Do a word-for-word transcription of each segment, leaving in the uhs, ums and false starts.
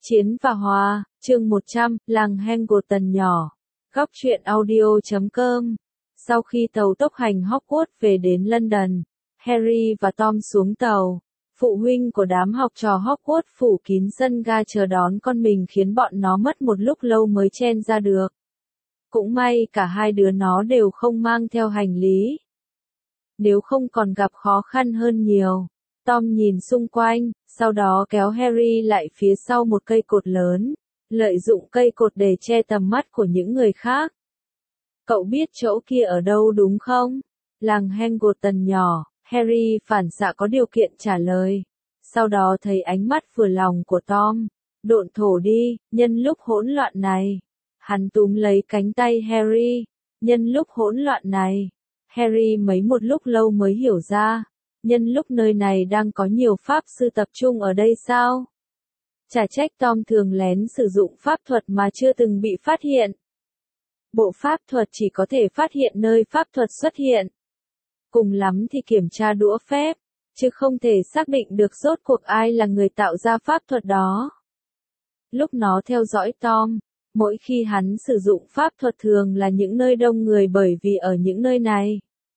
Chiến và Hòa, chương một trăm, làng Hangleton nhỏ. Góc truyện audio chấm com. Sau khi tàu tốc hành Hogwarts về đến London, Harry và Tom xuống tàu. Phụ huynh của đám học trò Hogwarts phủ kín sân ga chờ đón con mình khiến bọn nó mất một lúc lâu mới chen ra được. Cũng may cả hai đứa nó đều không mang theo hành lý. Nếu không còn gặp khó khăn hơn nhiều. Tom nhìn xung quanh, sau đó kéo Harry lại phía sau một cây cột lớn, lợi dụng cây cột để che tầm mắt của những người khác. Cậu biết chỗ kia ở đâu đúng không? Làng Hangleton nhỏ, Harry phản xạ có điều kiện trả lời. Sau đó thấy ánh mắt vừa lòng của Tom. Độn thổ đi, nhân lúc hỗn loạn này. Hắn túm lấy cánh tay Harry. Nhân lúc hỗn loạn này. Harry mấy một lúc lâu mới hiểu ra. Nhân lúc nơi này đang có nhiều pháp sư tập trung ở đây sao? Chả trách Tom thường lén sử dụng pháp thuật mà chưa từng bị phát hiện. Bộ pháp thuật chỉ có thể phát hiện nơi pháp thuật xuất hiện. Cùng lắm thì kiểm tra đũa phép, chứ không thể xác định được rốt cuộc ai là người tạo ra pháp thuật đó. Lúc nó theo dõi Tom, mỗi khi hắn sử dụng pháp thuật thường là những nơi đông người bởi vì ở những nơi này,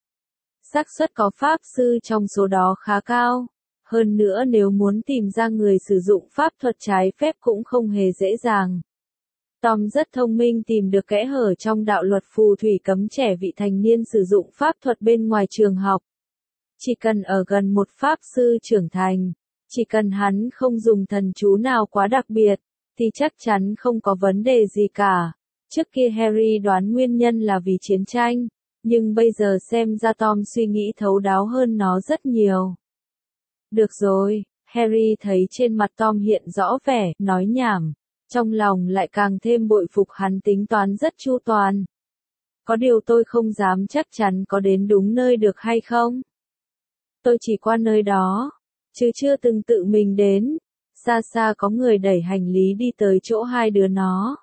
xác suất có pháp sư trong số đó khá cao. Hơn nữa nếu muốn tìm ra người sử dụng pháp thuật trái phép cũng không hề dễ dàng. Tom rất thông minh tìm được kẽ hở trong đạo luật phù thủy cấm trẻ vị thành niên sử dụng pháp thuật bên ngoài trường học. Chỉ cần ở gần một pháp sư trưởng thành, chỉ cần hắn không dùng thần chú nào quá đặc biệt, thì chắc chắn không có vấn đề gì cả. Trước kia Harry đoán nguyên nhân là vì chiến tranh. Nhưng bây giờ xem ra Tom suy nghĩ thấu đáo hơn nó rất nhiều. Được rồi, Harry thấy trên mặt Tom hiện rõ vẻ nói nhảm, trong lòng lại càng thêm bội phục hắn tính toán rất chu toàn. Có điều tôi không dám chắc chắn có đến đúng nơi được hay không. Tôi chỉ qua nơi đó, chứ chưa từng tự mình đến. Xa xa có người đẩy hành lý đi tới chỗ hai đứa nó.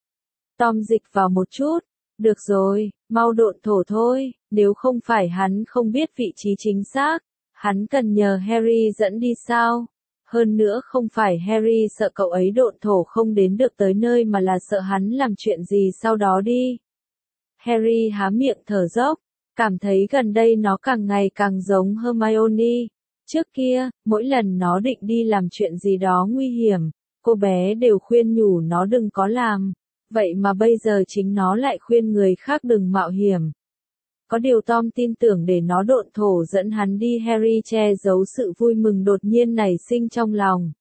Tom dịch vào một chút. Được rồi, mau độn thổ thôi, nếu không phải hắn không biết vị trí chính xác, hắn cần nhờ Harry dẫn đi sao? Hơn nữa không phải Harry sợ cậu ấy độn thổ không đến được tới nơi mà là sợ hắn làm chuyện gì sau đó đi. Harry há miệng thở dốc, cảm thấy gần đây nó càng ngày càng giống Hermione. Trước kia, mỗi lần nó định đi làm chuyện gì đó nguy hiểm, cô bé đều khuyên nhủ nó đừng có làm. Vậy mà bây giờ chính nó lại khuyên người khác đừng mạo hiểm. Có điều Tom tin tưởng để nó độn thổ dẫn hắn đi. Harry che giấu sự vui mừng đột nhiên nảy sinh trong lòng.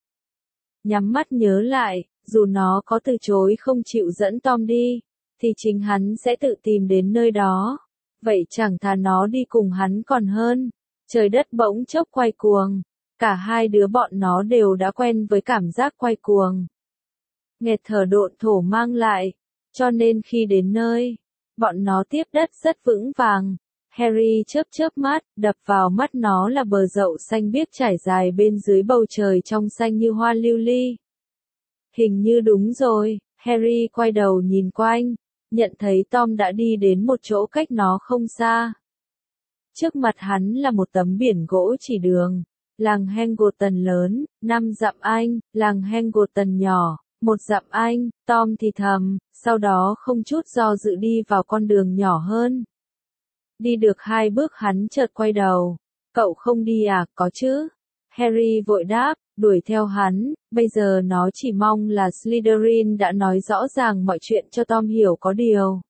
Nhắm mắt nhớ lại, dù nó có từ chối không chịu dẫn Tom đi, thì chính hắn sẽ tự tìm đến nơi đó. Vậy chẳng thà nó đi cùng hắn còn hơn. Trời đất bỗng chốc quay cuồng. Cả hai đứa bọn nó đều đã quen với cảm giác quay cuồng. Nghẹt thở độn thổ mang lại, cho nên khi đến nơi, bọn nó tiếp đất rất vững vàng. Harry chớp chớp mắt, đập vào mắt nó là bờ dậu xanh biếc trải dài bên dưới bầu trời trong xanh như hoa lưu ly. Hình như đúng rồi, Harry quay đầu nhìn quanh, nhận thấy Tom đã đi đến một chỗ cách nó không xa. Trước mặt hắn là một tấm biển gỗ chỉ đường, làng Hangleton lớn, năm dặm Anh, làng Hangleton nhỏ. Một dặm Anh, Tom thì thầm, sau đó không chút do dự đi vào con đường nhỏ hơn. Đi được hai bước hắn chợt quay đầu. Cậu không đi à, có chứ? Harry vội đáp, đuổi theo hắn, bây giờ nó chỉ mong là Slytherin đã nói rõ ràng mọi chuyện cho Tom hiểu có điều.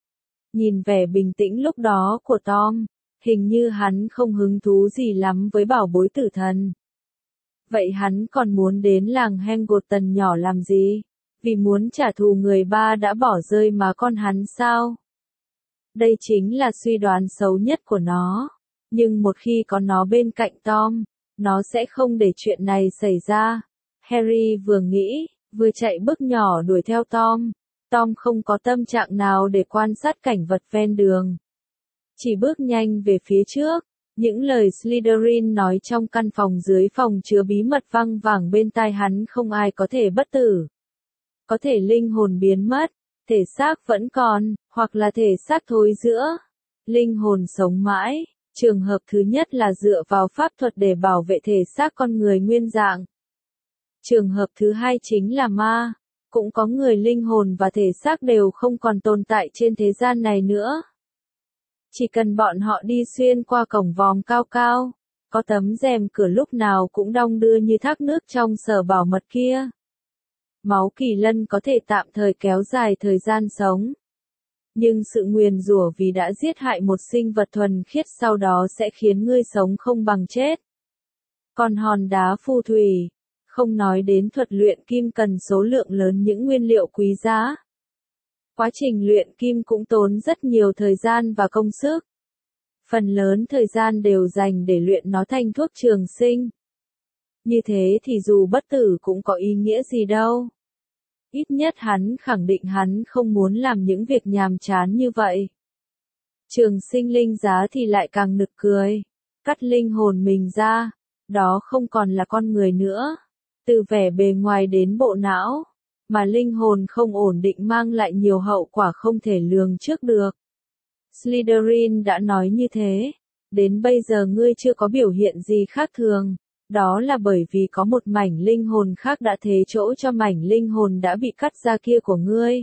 Nhìn vẻ bình tĩnh lúc đó của Tom, hình như hắn không hứng thú gì lắm với bảo bối tử thần. Vậy hắn còn muốn đến làng Hangleton nhỏ làm gì? Vì muốn trả thù người ba đã bỏ rơi mà con hắn sao? Đây chính là suy đoán xấu nhất của nó. Nhưng một khi có nó bên cạnh Tom, nó sẽ không để chuyện này xảy ra. Harry vừa nghĩ, vừa chạy bước nhỏ đuổi theo Tom. Tom không có tâm trạng nào để quan sát cảnh vật ven đường. Chỉ bước nhanh về phía trước. Những lời Slytherin nói trong căn phòng dưới phòng chứa bí mật văng vẳng bên tai hắn. Không ai có thể bất tử. Có thể linh hồn biến mất, thể xác vẫn còn, hoặc là thể xác thối rữa. Linh hồn sống mãi, trường hợp thứ nhất là dựa vào pháp thuật để bảo vệ thể xác con người nguyên dạng. Trường hợp thứ hai chính là ma. Cũng có người linh hồn và thể xác đều không còn tồn tại trên thế gian này nữa. Chỉ cần bọn họ đi xuyên qua cổng vòm cao cao, có tấm rèm cửa lúc nào cũng đong đưa như thác nước trong sở bảo mật kia. Máu kỳ lân có thể tạm thời kéo dài thời gian sống. Nhưng sự nguyền rủa vì đã giết hại một sinh vật thuần khiết sau đó sẽ khiến ngươi sống không bằng chết. Còn hòn đá phù thủy, không nói đến thuật luyện kim cần số lượng lớn những nguyên liệu quý giá. Quá trình luyện kim cũng tốn rất nhiều thời gian và công sức. Phần lớn thời gian đều dành để luyện nó thành thuốc trường sinh. Như thế thì dù bất tử cũng có ý nghĩa gì đâu. Ít nhất hắn khẳng định hắn không muốn làm những việc nhàm chán như vậy. Trường sinh linh giá thì lại càng nực cười. Cắt linh hồn mình ra, đó không còn là con người nữa. Từ vẻ bề ngoài đến bộ não, mà linh hồn không ổn định mang lại nhiều hậu quả không thể lường trước được. Slytherin đã nói như thế. Đến bây giờ ngươi chưa có biểu hiện gì khác thường. Đó là bởi vì có một mảnh linh hồn khác đã thế chỗ cho mảnh linh hồn đã bị cắt ra kia của ngươi.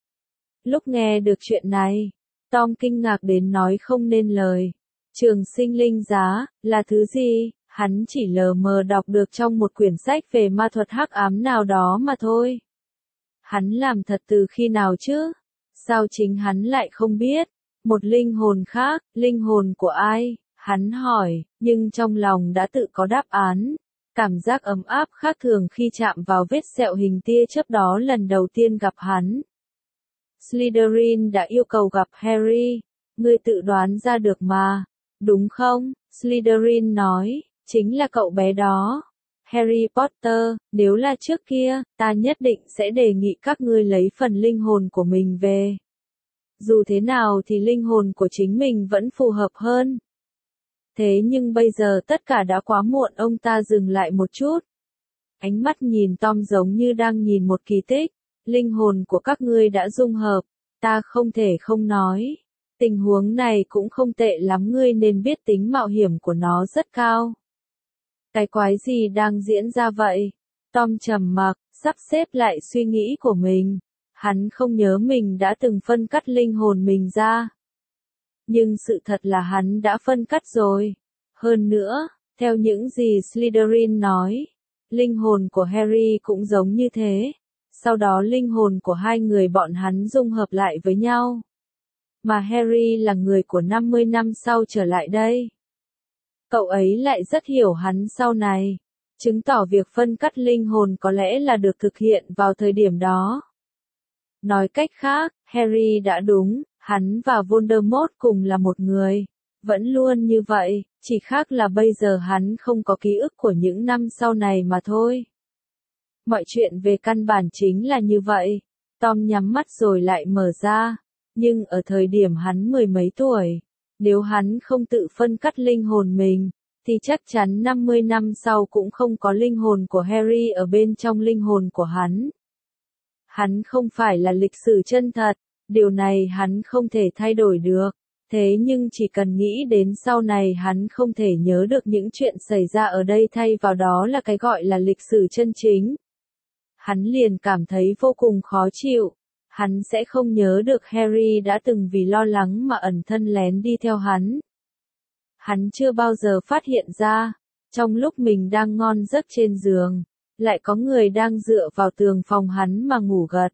Lúc nghe được chuyện này, Tom kinh ngạc đến nói không nên lời. Trường sinh linh giá, là thứ gì? Hắn chỉ lờ mờ đọc được trong một quyển sách về ma thuật hắc ám nào đó mà thôi. Hắn làm thật từ khi nào chứ? Sao chính hắn lại không biết? Một linh hồn khác, linh hồn của ai? Hắn hỏi, nhưng trong lòng đã tự có đáp án. Cảm giác ấm áp khác thường khi chạm vào vết sẹo hình tia chớp đó lần đầu tiên gặp hắn. Slytherin đã yêu cầu gặp Harry. Ngươi tự đoán ra được mà, đúng không? Slytherin nói, chính là cậu bé đó. Harry Potter, nếu là trước kia, ta nhất định sẽ đề nghị các ngươi lấy phần linh hồn của mình về. Dù thế nào thì linh hồn của chính mình vẫn phù hợp hơn. Thế nhưng bây giờ tất cả đã quá muộn, ông ta dừng lại một chút. Ánh mắt nhìn Tom giống như đang nhìn một kỳ tích. Linh hồn của các ngươi đã dung hợp, ta không thể không nói. Tình huống này cũng không tệ lắm, ngươi nên biết tính mạo hiểm của nó rất cao. Cái quái gì đang diễn ra vậy? Tom trầm mặc, sắp xếp lại suy nghĩ của mình. Hắn không nhớ mình đã từng phân cắt linh hồn mình ra. Nhưng sự thật là hắn đã phân cắt rồi. Hơn nữa, theo những gì Slytherin nói, linh hồn của Harry cũng giống như thế. Sau đó linh hồn của hai người bọn hắn dung hợp lại với nhau. Mà Harry là người của năm mươi năm sau trở lại đây. Cậu ấy lại rất hiểu hắn sau này, chứng tỏ việc phân cắt linh hồn có lẽ là được thực hiện vào thời điểm đó. Nói cách khác, Harry đã đúng, hắn và Voldemort cùng là một người. Vẫn luôn như vậy, chỉ khác là bây giờ hắn không có ký ức của những năm sau này mà thôi. Mọi chuyện về căn bản chính là như vậy. Tom nhắm mắt rồi lại mở ra. Nhưng ở thời điểm hắn mười mấy tuổi, nếu hắn không tự phân cắt linh hồn mình, thì chắc chắn năm mươi năm sau cũng không có linh hồn của Harry ở bên trong linh hồn của hắn. Hắn không phải là lịch sử chân thật, điều này hắn không thể thay đổi được. Thế nhưng chỉ cần nghĩ đến sau này hắn không thể nhớ được những chuyện xảy ra ở đây, thay vào đó là cái gọi là lịch sử chân chính. Hắn liền cảm thấy vô cùng khó chịu. Hắn sẽ không nhớ được Harry đã từng vì lo lắng mà ẩn thân lén đi theo hắn. Hắn chưa bao giờ phát hiện ra, trong lúc mình đang ngon giấc trên giường, lại có người đang dựa vào tường phòng hắn mà ngủ gật.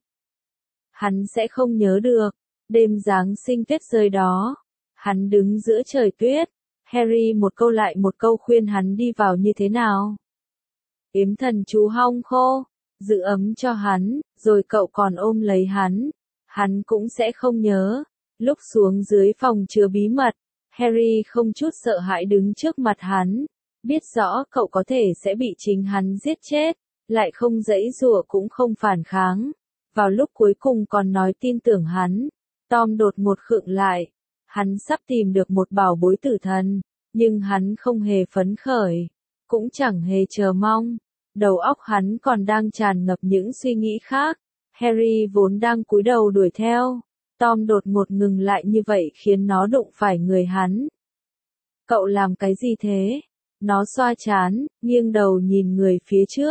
Hắn sẽ không nhớ được, đêm Giáng sinh tuyết rơi đó, hắn đứng giữa trời tuyết, Harry một câu lại một câu khuyên hắn đi vào như thế nào. Yếm thần chú hong khô, giữ ấm cho hắn, rồi cậu còn ôm lấy hắn. Hắn cũng sẽ không nhớ. Lúc xuống dưới phòng chứa bí mật, Harry không chút sợ hãi đứng trước mặt hắn. Biết rõ cậu có thể sẽ bị chính hắn giết chết, lại không giãy giụa cũng không phản kháng. Vào lúc cuối cùng còn nói tin tưởng hắn, Tom đột ngột khựng lại. Hắn sắp tìm được một bảo bối tử thần, nhưng hắn không hề phấn khởi, cũng chẳng hề chờ mong. Đầu óc hắn còn đang tràn ngập những suy nghĩ khác. Harry vốn đang cúi đầu đuổi theo. Tom đột ngột ngừng lại như vậy khiến nó đụng phải người hắn. Cậu làm cái gì thế? Nó xoa trán, nghiêng đầu nhìn người phía trước.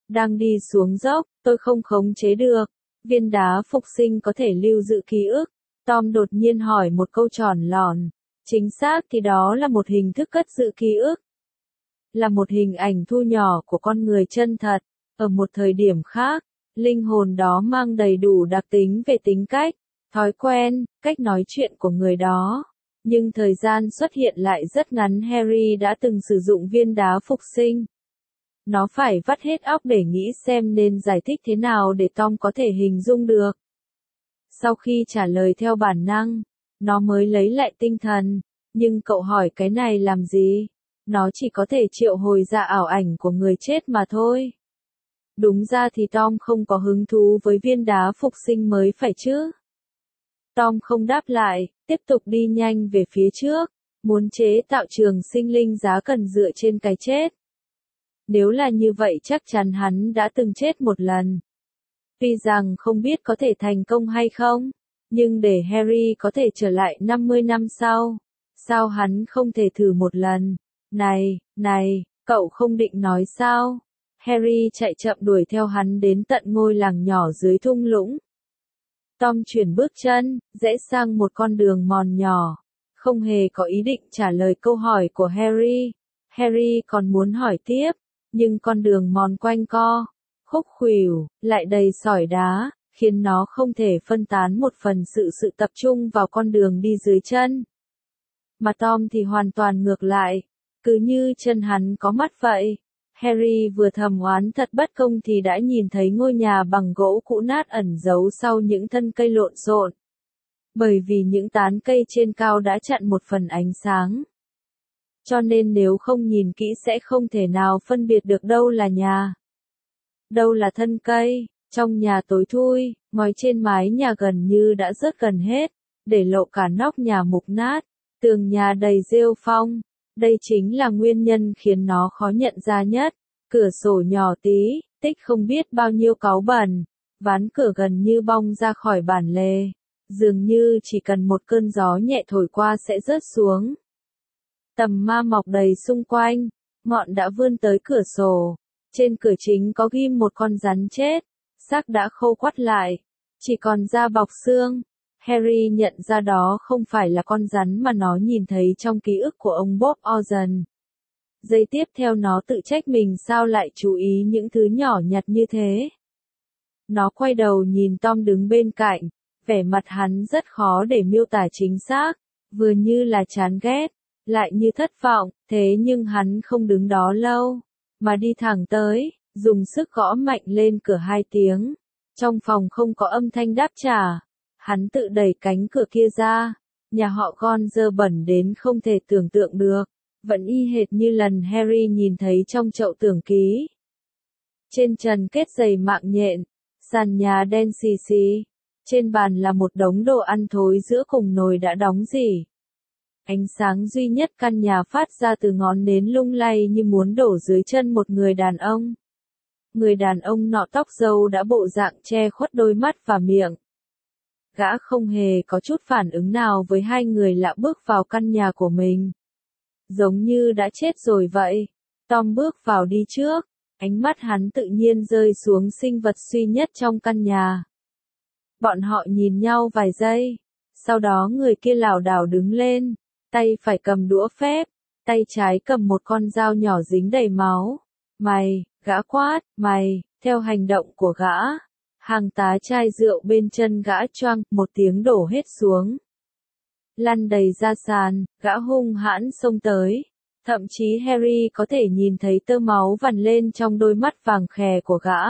Đang đi xuống dốc, tôi không khống chế được. Viên đá phục sinh có thể lưu giữ ký ức. Tom đột nhiên hỏi một câu tròn lòn. Chính xác thì đó là một hình thức cất giữ ký ức. Là một hình ảnh thu nhỏ của con người chân thật. Ở một thời điểm khác, linh hồn đó mang đầy đủ đặc tính về tính cách, thói quen, cách nói chuyện của người đó. Nhưng thời gian xuất hiện lại rất ngắn. Harry đã từng sử dụng viên đá phục sinh. Nó phải vắt hết óc để nghĩ xem nên giải thích thế nào để Tom có thể hình dung được. Sau khi trả lời theo bản năng, nó mới lấy lại tinh thần. Nhưng cậu hỏi cái này làm gì? Nó chỉ có thể triệu hồi ra ảo ảnh của người chết mà thôi. Đúng ra thì Tom không có hứng thú với viên đá phục sinh mới phải chứ. Tom không đáp lại, tiếp tục đi nhanh về phía trước, muốn chế tạo trường sinh linh giá cần dựa trên cái chết. Nếu là như vậy chắc chắn hắn đã từng chết một lần. Tuy rằng không biết có thể thành công hay không, nhưng để Harry có thể trở lại năm mươi năm sau, sao hắn không thể thử một lần? Này, này, cậu không định nói sao? Harry chạy chậm đuổi theo hắn đến tận ngôi làng nhỏ dưới thung lũng. Tom chuyển bước chân, rẽ sang một con đường mòn nhỏ, không hề có ý định trả lời câu hỏi của Harry. Harry còn muốn hỏi tiếp, nhưng con đường mòn quanh co, khúc khuỷu, lại đầy sỏi đá, khiến nó không thể phân tán một phần sự sự tập trung vào con đường đi dưới chân. Mà Tom thì hoàn toàn ngược lại, cứ như chân hắn có mắt vậy. Harry vừa thầm oán thật bất công thì đã nhìn thấy ngôi nhà bằng gỗ cũ nát ẩn giấu sau những thân cây lộn xộn. Bởi vì những tán cây trên cao đã chặn một phần ánh sáng. Cho nên nếu không nhìn kỹ sẽ không thể nào phân biệt được đâu là nhà, đâu là thân cây. Trong nhà tối thui, ngói trên mái nhà gần như đã rớt gần hết, để lộ cả nóc nhà mục nát, tường nhà đầy rêu phong. Đây chính là nguyên nhân khiến nó khó nhận ra nhất. Cửa sổ nhỏ tí, tích không biết bao nhiêu cáu bẩn, ván cửa gần như bong ra khỏi bản lề, dường như chỉ cần một cơn gió nhẹ thổi qua sẽ rớt xuống. Tầm ma mọc đầy xung quanh, ngọn đã vươn tới cửa sổ. Trên cửa chính có ghim một con rắn chết, xác đã khô quắt lại, chỉ còn da bọc xương. Harry nhận ra đó không phải là con rắn mà nó nhìn thấy trong ký ức của ông Bob Orson. Giây tiếp theo nó tự trách mình sao lại chú ý những thứ nhỏ nhặt như thế. Nó quay đầu nhìn Tom đứng bên cạnh, vẻ mặt hắn rất khó để miêu tả chính xác, vừa như là chán ghét, lại như thất vọng, thế nhưng hắn không đứng đó lâu, mà đi thẳng tới, dùng sức gõ mạnh lên cửa hai tiếng. Trong phòng không có âm thanh đáp trả. Hắn tự đẩy cánh cửa kia ra, nhà họ Gon dơ bẩn đến không thể tưởng tượng được, vẫn y hệt như lần Harry nhìn thấy trong chậu tưởng ký. Trên trần kết dày mạng nhện, sàn nhà đen xì xì, trên bàn là một đống đồ ăn thối giữa cùng nồi đã đóng rỉ. Ánh sáng duy nhất căn nhà phát ra từ ngón nến lung lay như muốn đổ dưới chân một người đàn ông. Người đàn ông nọ tóc râu đã bộ dạng che khuất đôi mắt và miệng. Gã không hề có chút phản ứng nào với hai người lạ bước vào căn nhà của mình. Giống như đã chết rồi vậy. Tom bước vào đi trước, ánh mắt hắn tự nhiên rơi xuống sinh vật duy nhất trong căn nhà. Bọn họ nhìn nhau vài giây, sau đó người kia lảo đảo đứng lên, tay phải cầm đũa phép, tay trái cầm một con dao nhỏ dính đầy máu. Mày, gã quát, mày, theo hành động của gã. Hàng tá chai rượu bên chân gã choang, một tiếng đổ hết xuống. Lăn đầy ra sàn, gã hung hãn xông tới. Thậm chí Harry có thể nhìn thấy tơ máu vằn lên trong đôi mắt vàng khè của gã.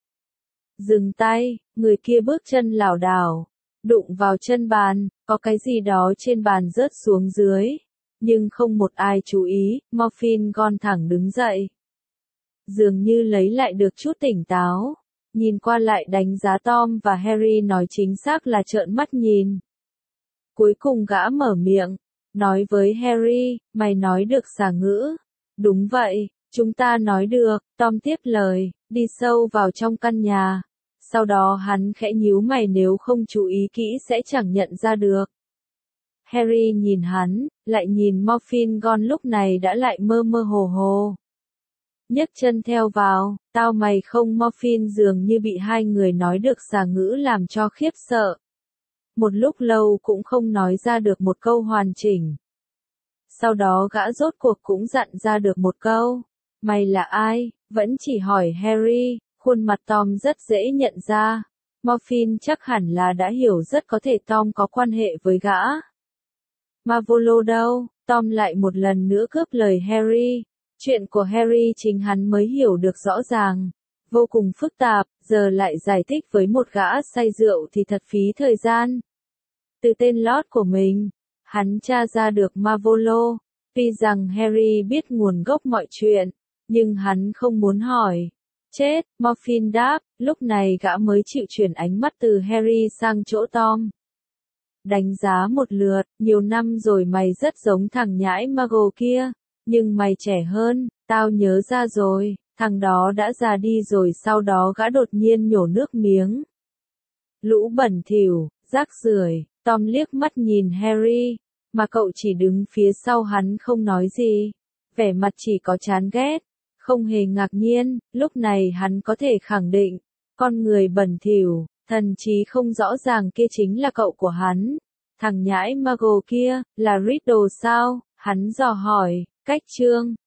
Dừng tay, người kia bước chân lảo đảo, đụng vào chân bàn, có cái gì đó trên bàn rớt xuống dưới. Nhưng không một ai chú ý, Morphin Gon thẳng đứng dậy. Dường như lấy lại được chút tỉnh táo. Nhìn qua lại đánh giá Tom và Harry nói chính xác là trợn mắt nhìn. Cuối cùng gã mở miệng, nói với Harry, mày nói được xà ngữ. Đúng vậy, chúng ta nói được, Tom tiếp lời, đi sâu vào trong căn nhà. Sau đó hắn khẽ nhíu mày nếu không chú ý kỹ sẽ chẳng nhận ra được. Harry nhìn hắn, lại nhìn Morphin Gon lúc này đã lại mơ mơ hồ hồ. nhấc chân theo vào, tao mày không morphine dường như bị hai người nói được xà ngữ làm cho khiếp sợ. Một lúc lâu cũng không nói ra được một câu hoàn chỉnh. Sau đó gã rốt cuộc cũng dặn ra được một câu. Mày là ai? Vẫn chỉ hỏi Harry, khuôn mặt Tom rất dễ nhận ra. Morphine chắc hẳn là đã hiểu rất có thể Tom có quan hệ với gã. Marvolo đâu? Tom lại một lần nữa cướp lời Harry. Chuyện của Harry chính hắn mới hiểu được rõ ràng. Vô cùng phức tạp, giờ lại giải thích với một gã say rượu thì thật phí thời gian. Từ tên lót của mình, hắn tra ra được Marvolo. Tuy rằng Harry biết nguồn gốc mọi chuyện, nhưng hắn không muốn hỏi. Chết, Morphine đáp, lúc này gã mới chịu chuyển ánh mắt từ Harry sang chỗ Tom. Đánh giá một lượt, nhiều năm rồi mày rất giống thằng nhãi Muggle kia, nhưng mày trẻ hơn, tao nhớ ra rồi, thằng đó đã già đi rồi. Sau đó gã đột nhiên nhổ nước miếng. Lũ bẩn thỉu, rác rưởi. Tom liếc mắt nhìn Harry, mà cậu chỉ đứng phía sau hắn không nói gì, vẻ mặt chỉ có chán ghét. Không hề ngạc nhiên, lúc này hắn có thể khẳng định, con người bẩn thỉu, thần trí không rõ ràng kia chính là cậu của hắn. Thằng nhãi Muggle kia, là Riddle sao? Hắn dò hỏi, cách chương.